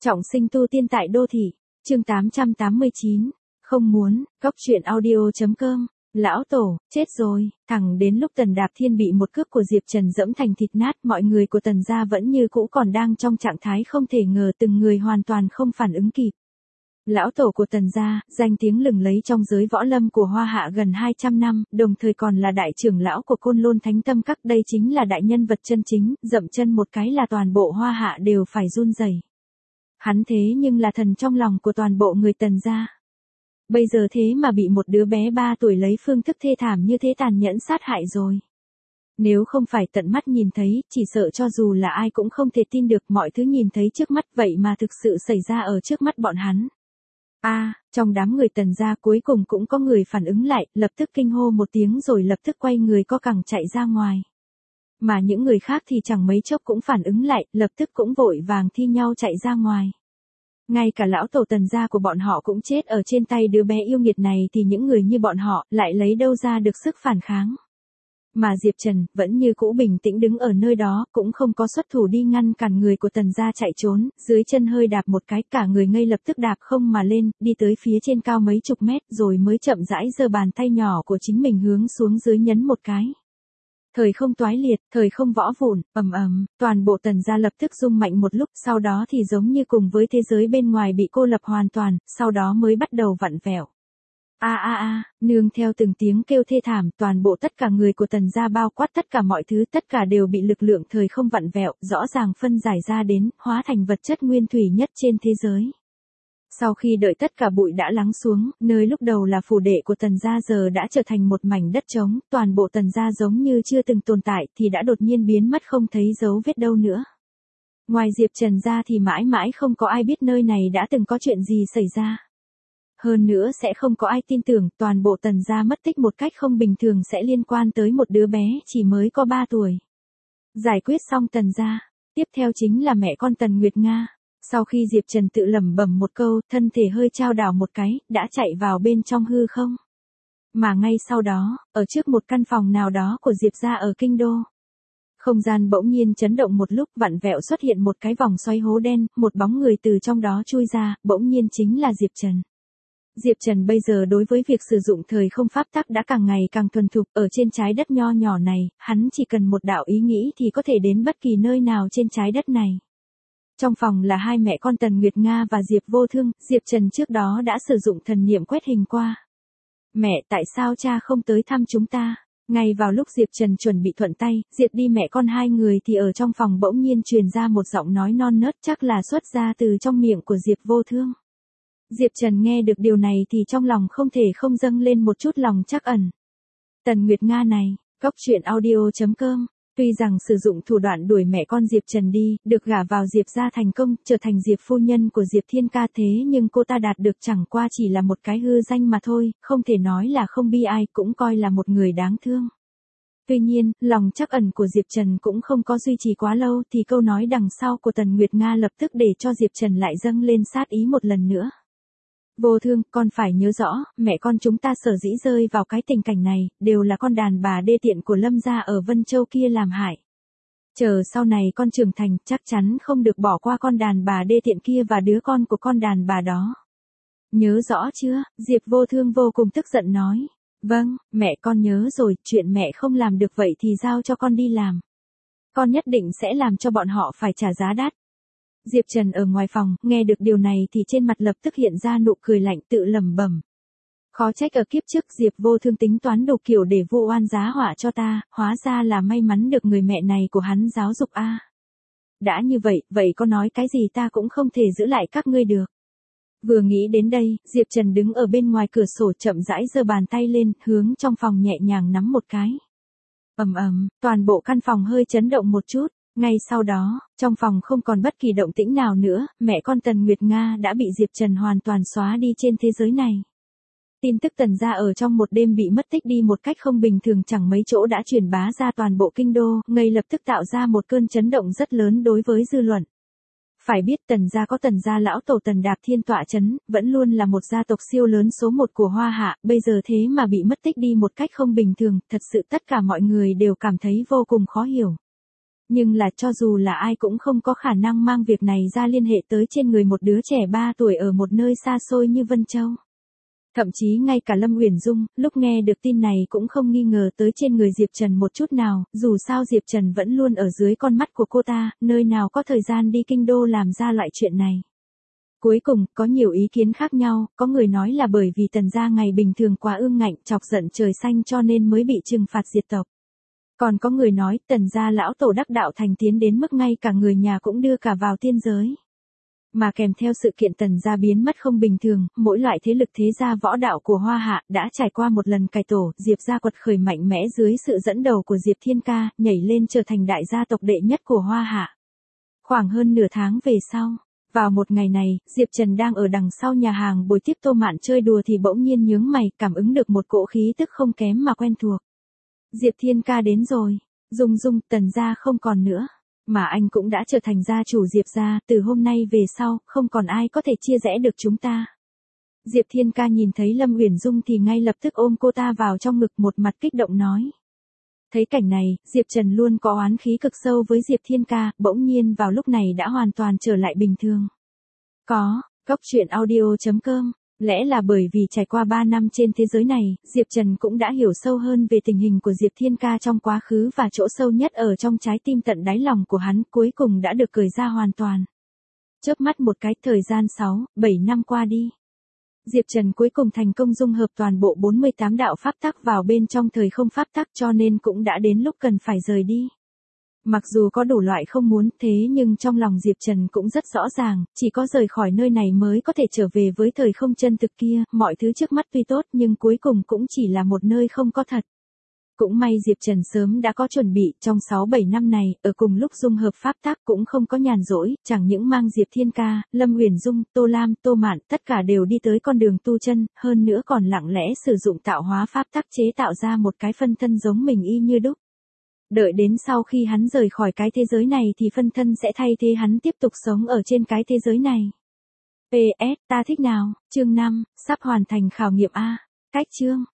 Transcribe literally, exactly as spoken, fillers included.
Trọng sinh tu tiên tại đô thị, chương tám trăm tám mươi chín, không muốn, góc truyện audio.com, lão tổ, chết rồi, thẳng đến lúc Tần Đạp Thiên bị một cước của Diệp Trần dẫm thành thịt nát, mọi người của Tần gia vẫn như cũ còn đang trong trạng thái không thể ngờ, từng người hoàn toàn không phản ứng kịp. Lão tổ của Tần gia, danh tiếng lừng lẫy trong giới võ lâm của Hoa Hạ gần hai trăm năm, đồng thời còn là đại trưởng lão của Côn Lôn Thánh Tâm Các, đây chính là đại nhân vật chân chính, dậm chân một cái là toàn bộ Hoa Hạ đều phải run rẩy. Hắn thế nhưng là thần trong lòng của toàn bộ người Tần gia. Bây giờ thế mà bị một đứa bé ba tuổi lấy phương thức thê thảm như thế tàn nhẫn sát hại rồi. Nếu không phải tận mắt nhìn thấy, chỉ sợ cho dù là ai cũng không thể tin được mọi thứ nhìn thấy trước mắt vậy mà thực sự xảy ra ở trước mắt bọn hắn. A, à, trong đám người Tần gia cuối cùng cũng có người phản ứng lại, lập tức kinh hô một tiếng rồi lập tức quay người co cẳng chạy ra ngoài. Mà những người khác thì chẳng mấy chốc cũng phản ứng lại, lập tức cũng vội vàng thi nhau chạy ra ngoài. Ngay cả lão tổ Tần gia của bọn họ cũng chết ở trên tay đứa bé yêu nghiệt này thì những người như bọn họ lại lấy đâu ra được sức phản kháng. Mà Diệp Trần vẫn như cũ bình tĩnh đứng ở nơi đó, cũng không có xuất thủ đi ngăn cản người của Tần gia chạy trốn, dưới chân hơi đạp một cái, cả người ngay lập tức đạp không mà lên, đi tới phía trên cao mấy chục mét rồi mới chậm rãi giơ bàn tay nhỏ của chính mình hướng xuống dưới nhấn một cái. Thời không toái liệt, thời không võ vụn, ầm ầm, toàn bộ Tần gia lập tức rung mạnh một lúc, sau đó thì giống như cùng với thế giới bên ngoài bị cô lập hoàn toàn, sau đó mới bắt đầu vặn vẹo. A a a, nương theo từng tiếng kêu thê thảm, toàn bộ tất cả người của Tần gia bao quát tất cả mọi thứ, tất cả đều bị lực lượng thời không vặn vẹo, rõ ràng phân giải ra đến, hóa thành vật chất nguyên thủy nhất trên thế giới. Sau khi đợi tất cả bụi đã lắng xuống, nơi lúc đầu là phủ đệ của Tần gia giờ đã trở thành một mảnh đất trống, toàn bộ Tần gia giống như chưa từng tồn tại thì đã đột nhiên biến mất không thấy dấu vết đâu nữa. Ngoài Diệp Trần ra thì mãi mãi không có ai biết nơi này đã từng có chuyện gì xảy ra. Hơn nữa sẽ không có ai tin tưởng toàn bộ Tần gia mất tích một cách không bình thường sẽ liên quan tới một đứa bé chỉ mới có ba tuổi. Giải quyết xong Tần gia, tiếp theo chính là mẹ con Tần Nguyệt Nga. Sau khi Diệp Trần tự lẩm bẩm một câu, thân thể hơi chao đảo một cái, đã chạy vào bên trong hư không. Mà ngay sau đó, ở trước một căn phòng nào đó của Diệp gia ở Kinh Đô, không gian bỗng nhiên chấn động một lúc, vặn vẹo xuất hiện một cái vòng xoay hố đen, một bóng người từ trong đó chui ra, bỗng nhiên chính là Diệp Trần. Diệp Trần bây giờ đối với việc sử dụng thời không pháp tắc đã càng ngày càng thuần thục, ở trên trái đất nho nhỏ này, hắn chỉ cần một đạo ý nghĩ thì có thể đến bất kỳ nơi nào trên trái đất này. Trong phòng là hai mẹ con Tần Nguyệt Nga và Diệp Vô Thương, Diệp Trần trước đó đã sử dụng thần niệm quét hình qua. Mẹ, tại sao cha không tới thăm chúng ta? Ngay vào lúc Diệp Trần chuẩn bị thuận tay, diệt đi mẹ con hai người thì ở trong phòng bỗng nhiên truyền ra một giọng nói non nớt, chắc là xuất ra từ trong miệng của Diệp Vô Thương. Diệp Trần nghe được điều này thì trong lòng không thể không dâng lên một chút lòng trắc ẩn. Tần Nguyệt Nga này, góc truyện audio.com, tuy rằng sử dụng thủ đoạn đuổi mẹ con Diệp Trần đi, được gả vào Diệp gia thành công, trở thành Diệp phu nhân của Diệp Thiên Ca, thế nhưng cô ta đạt được chẳng qua chỉ là một cái hư danh mà thôi, không thể nói là không bi ai, cũng coi là một người đáng thương. Tuy nhiên, lòng trắc ẩn của Diệp Trần cũng không có duy trì quá lâu thì câu nói đằng sau của Tần Nguyệt Nga lập tức để cho Diệp Trần lại dâng lên sát ý một lần nữa. Vô Thương, con phải nhớ rõ, mẹ con chúng ta sở dĩ rơi vào cái tình cảnh này, đều là con đàn bà đê tiện của Lâm gia ở Vân Châu kia làm hại. Chờ sau này con trưởng thành, chắc chắn không được bỏ qua con đàn bà đê tiện kia và đứa con của con đàn bà đó. Nhớ rõ chưa? Diệp Vô Thương vô cùng tức giận nói. Vâng, mẹ con nhớ rồi, chuyện mẹ không làm được vậy thì giao cho con đi làm. Con nhất định sẽ làm cho bọn họ phải trả giá đắt. Diệp Trần ở ngoài phòng, nghe được điều này thì trên mặt lập tức hiện ra nụ cười lạnh, tự lẩm bẩm. Khó trách ở kiếp trước Diệp Vô Thương tính toán đủ kiểu để vu oan giá họa cho ta, hóa ra là may mắn được người mẹ này của hắn giáo dục a. À. Đã như vậy, vậy có nói cái gì ta cũng không thể giữ lại các ngươi được. Vừa nghĩ đến đây, Diệp Trần đứng ở bên ngoài cửa sổ chậm rãi giơ bàn tay lên, hướng trong phòng nhẹ nhàng nắm một cái. Ầm ầm, toàn bộ căn phòng hơi chấn động một chút. Ngay sau đó, trong phòng không còn bất kỳ động tĩnh nào nữa, mẹ con Tần Nguyệt Nga đã bị Diệp Trần hoàn toàn xóa đi trên thế giới này. Tin tức Tần gia ở trong một đêm bị mất tích đi một cách không bình thường chẳng mấy chỗ đã truyền bá ra toàn bộ kinh đô, ngay lập tức tạo ra một cơn chấn động rất lớn đối với dư luận. Phải biết Tần gia có Tần gia lão tổ Tần Đạp Thiên tọa chấn, vẫn luôn là một gia tộc siêu lớn số một của Hoa Hạ, bây giờ thế mà bị mất tích đi một cách không bình thường, thật sự tất cả mọi người đều cảm thấy vô cùng khó hiểu. Nhưng là cho dù là ai cũng không có khả năng mang việc này ra liên hệ tới trên người một đứa trẻ ba tuổi ở một nơi xa xôi như Vân Châu. Thậm chí ngay cả Lâm Uyển Dung, lúc nghe được tin này cũng không nghi ngờ tới trên người Diệp Trần một chút nào, dù sao Diệp Trần vẫn luôn ở dưới con mắt của cô ta, nơi nào có thời gian đi kinh đô làm ra loại chuyện này. Cuối cùng, có nhiều ý kiến khác nhau, có người nói là bởi vì Tần gia ngày bình thường quá ương ngạnh, chọc giận trời xanh cho nên mới bị trừng phạt diệt tộc. Còn có người nói Tần gia lão tổ đắc đạo thành tiến đến mức ngay cả người nhà cũng đưa cả vào tiên giới. Mà kèm theo sự kiện Tần gia biến mất không bình thường, mỗi loại thế lực thế gia võ đạo của Hoa Hạ đã trải qua một lần cải tổ, Diệp gia quật khởi mạnh mẽ dưới sự dẫn đầu của Diệp Thiên Ca, nhảy lên trở thành đại gia tộc đệ nhất của Hoa Hạ. Khoảng hơn nửa tháng về sau, vào một ngày này, Diệp Trần đang ở đằng sau nhà hàng bồi tiếp Tô Mạn chơi đùa thì bỗng nhiên nhướng mày, cảm ứng được một cỗ khí tức không kém mà quen thuộc. Diệp Thiên Ca đến rồi, Dung Dung, Tần gia không còn nữa. Mà anh cũng đã trở thành gia chủ Diệp gia, từ hôm nay về sau, không còn ai có thể chia rẽ được chúng ta. Diệp Thiên Ca nhìn thấy Lâm Uyển Dung thì ngay lập tức ôm cô ta vào trong ngực, một mặt kích động nói. Thấy cảnh này, Diệp Trần luôn có oán khí cực sâu với Diệp Thiên Ca, bỗng nhiên vào lúc này đã hoàn toàn trở lại bình thường. Có, Cốc Truyện Audio chấm com. Lẽ là bởi vì trải qua ba năm trên thế giới này, Diệp Trần cũng đã hiểu sâu hơn về tình hình của Diệp Thiên Ca trong quá khứ và chỗ sâu nhất ở trong trái tim tận đáy lòng của hắn cuối cùng đã được cởi ra hoàn toàn. Chớp mắt một cái, thời gian sáu, bảy năm qua đi. Diệp Trần cuối cùng thành công dung hợp toàn bộ bốn mươi tám đạo pháp tắc vào bên trong thời không pháp tắc, cho nên cũng đã đến lúc cần phải rời đi. Mặc dù có đủ loại không muốn, thế nhưng trong lòng Diệp Trần cũng rất rõ ràng, chỉ có rời khỏi nơi này mới có thể trở về với thời không chân thực kia, mọi thứ trước mắt tuy tốt nhưng cuối cùng cũng chỉ là một nơi không có thật. Cũng may Diệp Trần sớm đã có chuẩn bị, trong sáu bảy năm này, ở cùng lúc dung hợp pháp tắc cũng không có nhàn rỗi, chẳng những mang Diệp Thiên Ca, Lâm Uyển Dung, Tô Lam, Tô Mạn, tất cả đều đi tới con đường tu chân, hơn nữa còn lặng lẽ sử dụng tạo hóa pháp tắc chế tạo ra một cái phân thân giống mình y như đúc. Đợi đến sau khi hắn rời khỏi cái thế giới này thì phân thân sẽ thay thế hắn tiếp tục sống ở trên cái thế giới này. pê ét, ta thích nào, chương năm, sắp hoàn thành khảo nghiệm A. Cách chương.